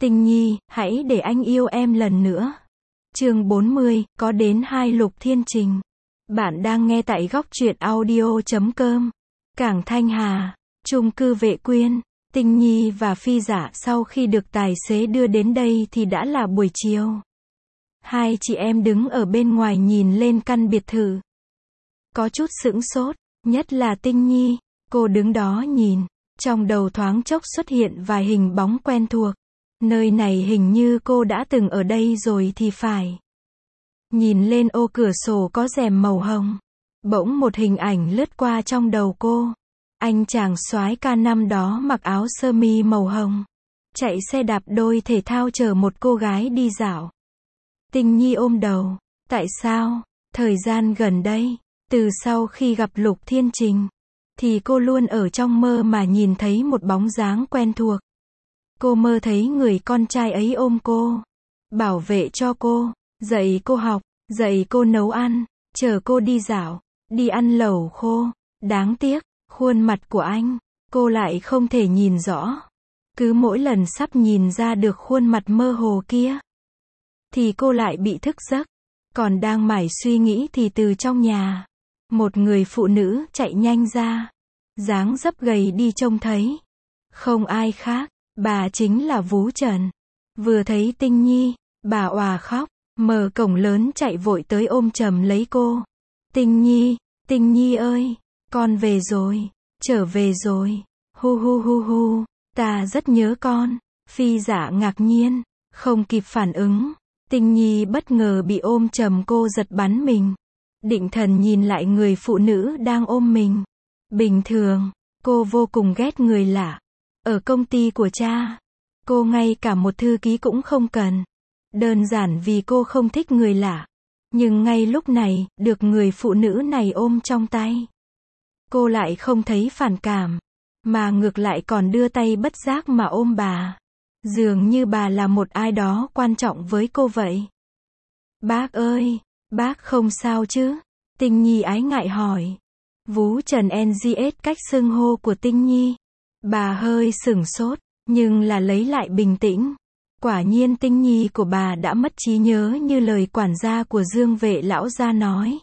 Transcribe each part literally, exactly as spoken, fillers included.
Tinh Nhi, hãy để anh yêu em lần nữa. Chương bốn mươi, có đến hai Lục Thiên Trình. Bạn đang nghe tại góc truyện audio chấm com. Cảng Thanh Hà, chung cư Vệ Quyên. Tinh Nhi và Phi Dạ sau khi được tài xế đưa đến đây thì đã là buổi chiều. Hai chị em đứng ở bên ngoài nhìn lên căn biệt thự. Có chút sững sốt, nhất là Tinh Nhi. Cô đứng đó nhìn, trong đầu thoáng chốc xuất hiện vài hình bóng quen thuộc. Nơi này hình như cô đã từng ở đây rồi thì phải. Nhìn lên ô cửa sổ có rèm màu hồng. Bỗng một hình ảnh lướt qua trong đầu cô. Anh chàng soái ca năm đó mặc áo sơ mi màu hồng. Chạy xe đạp đôi thể thao chở một cô gái đi dạo. Tinh Nhi ôm đầu. Tại sao? Thời gian gần đây, từ sau khi gặp Lục Thiên Trình, thì cô luôn ở trong mơ mà nhìn thấy một bóng dáng quen thuộc. Cô mơ thấy người con trai ấy ôm cô, bảo vệ cho cô, dạy cô học, dạy cô nấu ăn, chở cô đi dạo, đi ăn lẩu khô. Đáng tiếc, khuôn mặt của anh, cô lại không thể nhìn rõ. Cứ mỗi lần sắp nhìn ra được khuôn mặt mơ hồ kia, thì cô lại bị thức giấc. Còn đang mải suy nghĩ thì từ trong nhà, một người phụ nữ chạy nhanh ra. Dáng dấp gầy đi trông thấy. Không ai khác, bà chính là Vú Trần. Vừa thấy Tinh Nhi, bà òa khóc, mở cổng lớn chạy vội tới ôm chầm lấy cô. Tinh Nhi, Tinh Nhi ơi, con về rồi, trở về rồi. Hu hu hu hu, ta rất nhớ con. Phi Dạ ngạc nhiên, không kịp phản ứng. Tinh Nhi bất ngờ bị ôm chầm cô giật bắn mình. Định thần nhìn lại người phụ nữ đang ôm mình. Bình thường, cô vô cùng ghét người lạ. Ở công ty của cha, cô ngay cả một thư ký cũng không cần. Đơn giản vì cô không thích người lạ. Nhưng ngay lúc này, được người phụ nữ này ôm trong tay, cô lại không thấy phản cảm, mà ngược lại còn đưa tay bất giác mà ôm bà. Dường như bà là một ai đó quan trọng với cô vậy. Bác ơi, bác không sao chứ? Tinh Nhi ái ngại hỏi. Vú Trần en giê ét cách xưng hô của Tinh Nhi. Bà hơi sửng sốt, nhưng là lấy lại bình tĩnh. Quả nhiên Tinh Nhi của bà đã mất trí nhớ như lời quản gia của Dương Vệ lão gia nói.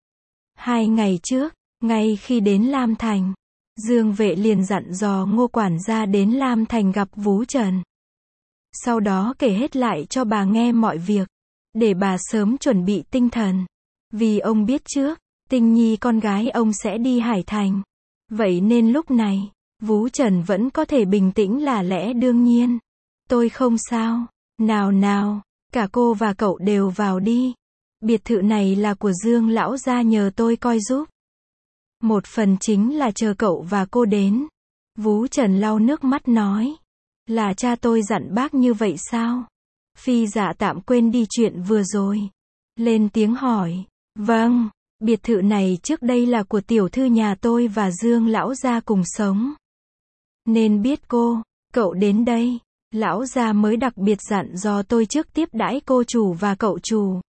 Hai ngày trước, ngay khi đến Lam Thành, Dương Vệ liền dặn dò Ngô quản gia đến Lam Thành gặp Vú Trần. Sau đó kể hết lại cho bà nghe mọi việc, để bà sớm chuẩn bị tinh thần. Vì ông biết trước, Tinh Nhi con gái ông sẽ đi Hải Thành. Vậy nên lúc này, Vú Trần vẫn có thể bình tĩnh là lẽ đương nhiên. Tôi không sao. Nào nào, cả cô và cậu đều vào đi. Biệt thự này là của Dương lão gia nhờ tôi coi giúp. Một phần chính là chờ cậu và cô đến. Vú Trần lau nước mắt nói. Là cha tôi dặn bác như vậy sao? Phi Dạ tạm quên đi chuyện vừa rồi. Lên tiếng hỏi. Vâng, biệt thự này trước đây là của tiểu thư nhà tôi và Dương lão gia cùng sống. Nên biết cô, cậu đến đây, lão gia mới đặc biệt dặn dò tôi trước tiếp đãi cô chủ và cậu chủ.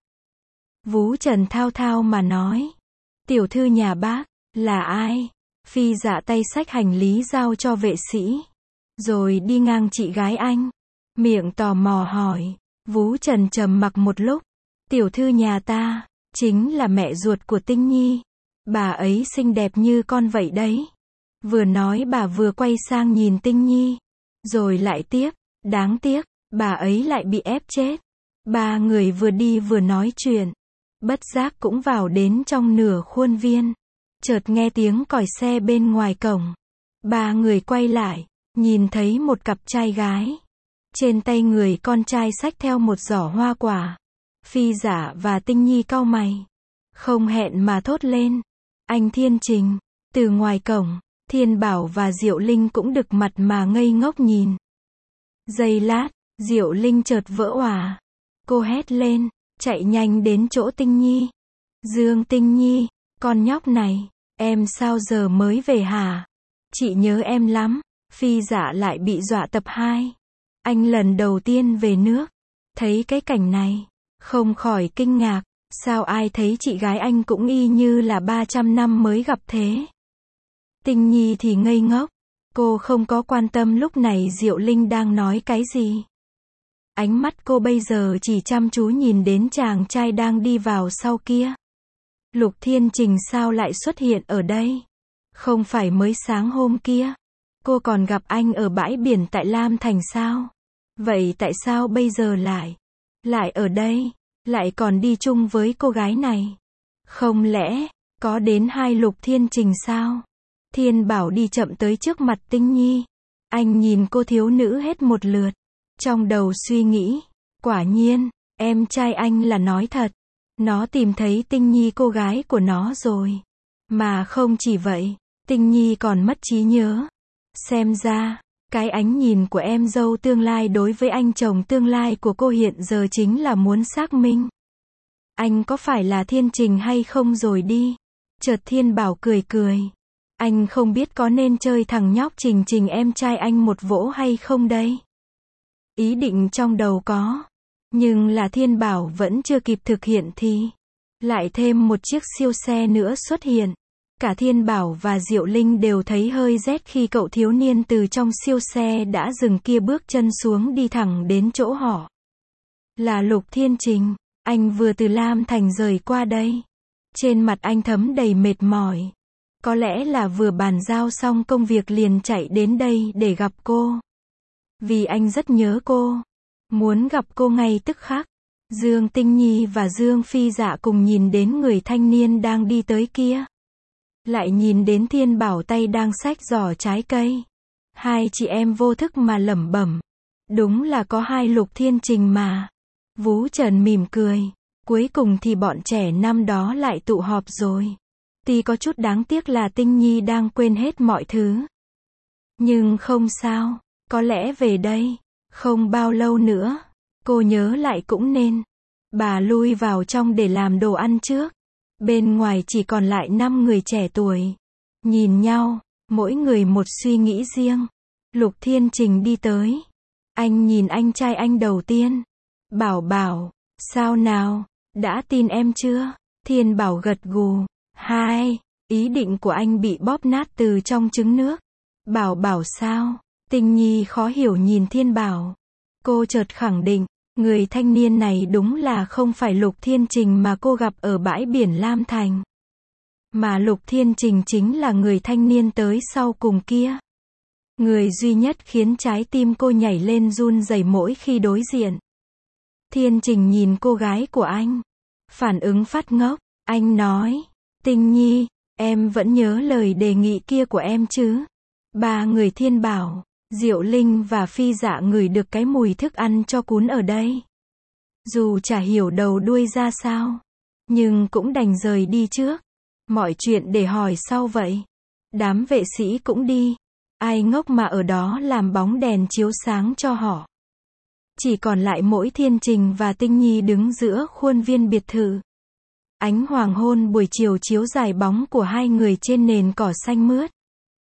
Vú Trần thao thao mà nói. Tiểu thư nhà bác, là ai? Phi Dạ tay xách hành lý giao cho vệ sĩ. Rồi đi ngang chị gái anh. Miệng tò mò hỏi. Vú Trần trầm mặc một lúc. Tiểu thư nhà ta, chính là mẹ ruột của Tinh Nhi. Bà ấy xinh đẹp như con vậy đấy. Vừa nói bà vừa quay sang nhìn Tinh Nhi. Rồi lại tiếp. Đáng tiếc, bà ấy lại bị ép chết. Ba người vừa đi vừa nói chuyện. Bất giác cũng vào đến trong nửa khuôn viên. Chợt nghe tiếng còi xe bên ngoài cổng. Ba người quay lại, nhìn thấy một cặp trai gái. Trên tay người con trai xách theo một giỏ hoa quả. Phi Dạ và Tinh Nhi cau mày. Không hẹn mà thốt lên. Anh Thiên Trình. Từ ngoài cổng, Thiên Bảo và Diệu Linh cũng đực mặt mà ngây ngốc nhìn. Giây lát, Diệu Linh chợt vỡ òa. Cô hét lên, chạy nhanh đến chỗ Tinh Nhi. Dương Tinh Nhi, con nhóc này, em sao giờ mới về hả? Chị nhớ em lắm. Phi Dạ lại bị dọa tập hai. Anh lần đầu tiên về nước, thấy cái cảnh này, không khỏi kinh ngạc. Sao ai thấy chị gái anh cũng y như là ba trăm năm mới gặp thế? Tinh Nhi thì ngây ngốc. Cô không có quan tâm lúc này Diệu Linh đang nói cái gì. Ánh mắt cô bây giờ chỉ chăm chú nhìn đến chàng trai đang đi vào sau kia. Lục Thiên Trình sao lại xuất hiện ở đây? Không phải mới sáng hôm kia, cô còn gặp anh ở bãi biển tại Lam Thành sao? Vậy tại sao bây giờ lại, lại ở đây, lại còn đi chung với cô gái này? Không lẽ, có đến hai Lục Thiên Trình sao? Thiên Bảo đi chậm tới trước mặt Tinh Nhi. Anh nhìn cô thiếu nữ hết một lượt. Trong đầu suy nghĩ, quả nhiên, em trai anh là nói thật. Nó tìm thấy Tinh Nhi cô gái của nó rồi. Mà không chỉ vậy, Tinh Nhi còn mất trí nhớ. Xem ra, cái ánh nhìn của em dâu tương lai đối với anh chồng tương lai của cô hiện giờ chính là muốn xác minh. Anh có phải là Thiên Trình hay không rồi đi. Chợt Thiên Bảo cười cười. Anh không biết có nên chơi thằng nhóc Trình Trình em trai anh một vỗ hay không đây. Ý định trong đầu có. Nhưng là Thiên Bảo vẫn chưa kịp thực hiện thì lại thêm một chiếc siêu xe nữa xuất hiện. Cả Thiên Bảo và Diệu Linh đều thấy hơi rét khi cậu thiếu niên từ trong siêu xe đã dừng kia bước chân xuống đi thẳng đến chỗ họ. Là Lục Thiên Trình, anh vừa từ Lam Thành rời qua đây. Trên mặt anh thấm đầy mệt mỏi. Có lẽ là vừa bàn giao xong công việc liền chạy đến đây để gặp cô. Vì anh rất nhớ cô. Muốn gặp cô ngay tức khắc. Dương Tinh Nhi và Dương Phi Dạ cùng nhìn đến người thanh niên đang đi tới kia. Lại nhìn đến Thiên Bảo tay đang xách giỏ trái cây. Hai chị em vô thức mà lẩm bẩm. Đúng là có hai Lục Thiên Trình mà. Vú Trần mỉm cười. Cuối cùng thì bọn trẻ năm đó lại tụ họp rồi. Tuy có chút đáng tiếc là Tinh Nhi đang quên hết mọi thứ. Nhưng không sao. Có lẽ về đây, không bao lâu nữa, cô nhớ lại cũng nên. Bà lui vào trong để làm đồ ăn trước. Bên ngoài chỉ còn lại năm người trẻ tuổi. Nhìn nhau, mỗi người một suy nghĩ riêng. Lục Thiên Trình đi tới. Anh nhìn anh trai anh đầu tiên. Bảo Bảo, sao nào, đã tin em chưa? Thiên Bảo gật gù. Hai, ý định của anh bị bóp nát từ trong trứng nước. Bảo Bảo sao? Tinh Nhi khó hiểu nhìn Thiên Bảo. Cô chợt khẳng định, người thanh niên này đúng là không phải Lục Thiên Trình mà cô gặp ở bãi biển Lam Thành. Mà Lục Thiên Trình chính là người thanh niên tới sau cùng kia. Người duy nhất khiến trái tim cô nhảy lên run rẩy mỗi khi đối diện. Thiên Trình nhìn cô gái của anh. Phản ứng phát ngốc, anh nói, Tinh Nhi, em vẫn nhớ lời đề nghị kia của em chứ? Ba người Thiên Bảo, Diệu Linh và Phi Dạ ngửi được cái mùi thức ăn cho cún ở đây. Dù chả hiểu đầu đuôi ra sao, nhưng cũng đành rời đi trước. Mọi chuyện để hỏi sau vậy. Đám vệ sĩ cũng đi. Ai ngốc mà ở đó làm bóng đèn chiếu sáng cho họ. Chỉ còn lại mỗi Thiên Trình và Tinh Nhi đứng giữa khuôn viên biệt thự. Ánh hoàng hôn buổi chiều chiếu dài bóng của hai người trên nền cỏ xanh mướt.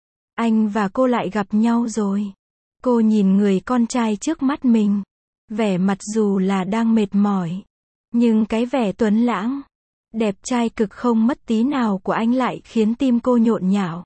Anh và cô lại gặp nhau rồi. Cô nhìn người con trai trước mắt mình. Vẻ mặt dù là đang mệt mỏi. Nhưng cái vẻ tuấn lãng, đẹp trai cực không mất tí nào của anh lại khiến tim cô nhộn nhạo.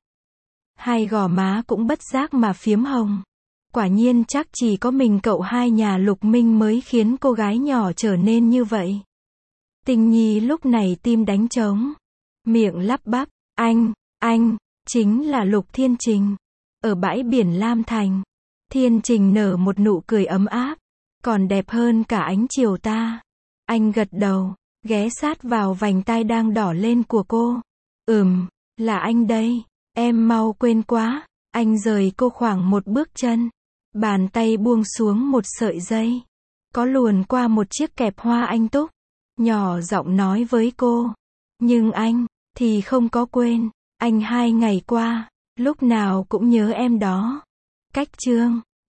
Hai gò má cũng bất giác mà phiếm hồng. Quả nhiên chắc chỉ có mình cậu hai nhà Lục Minh mới khiến cô gái nhỏ trở nên như vậy. Tinh Nhi lúc này tim đánh trống. Miệng lắp bắp, anh, anh, chính là Lục Thiên Trình. Ở bãi biển Lam Thành, Thiên Trình nở một nụ cười ấm áp. Còn đẹp hơn cả ánh chiều ta. Anh gật đầu, ghé sát vào vành tai đang đỏ lên của cô. Ừm, là anh đây. Em mau quên quá. Anh rời cô khoảng một bước chân. Bàn tay buông xuống một sợi dây. Có luồn qua một chiếc kẹp hoa anh túc. Nhỏ giọng nói với cô. Nhưng anh, thì không có quên. Anh hai ngày qua, lúc nào cũng nhớ em đó. Cách chương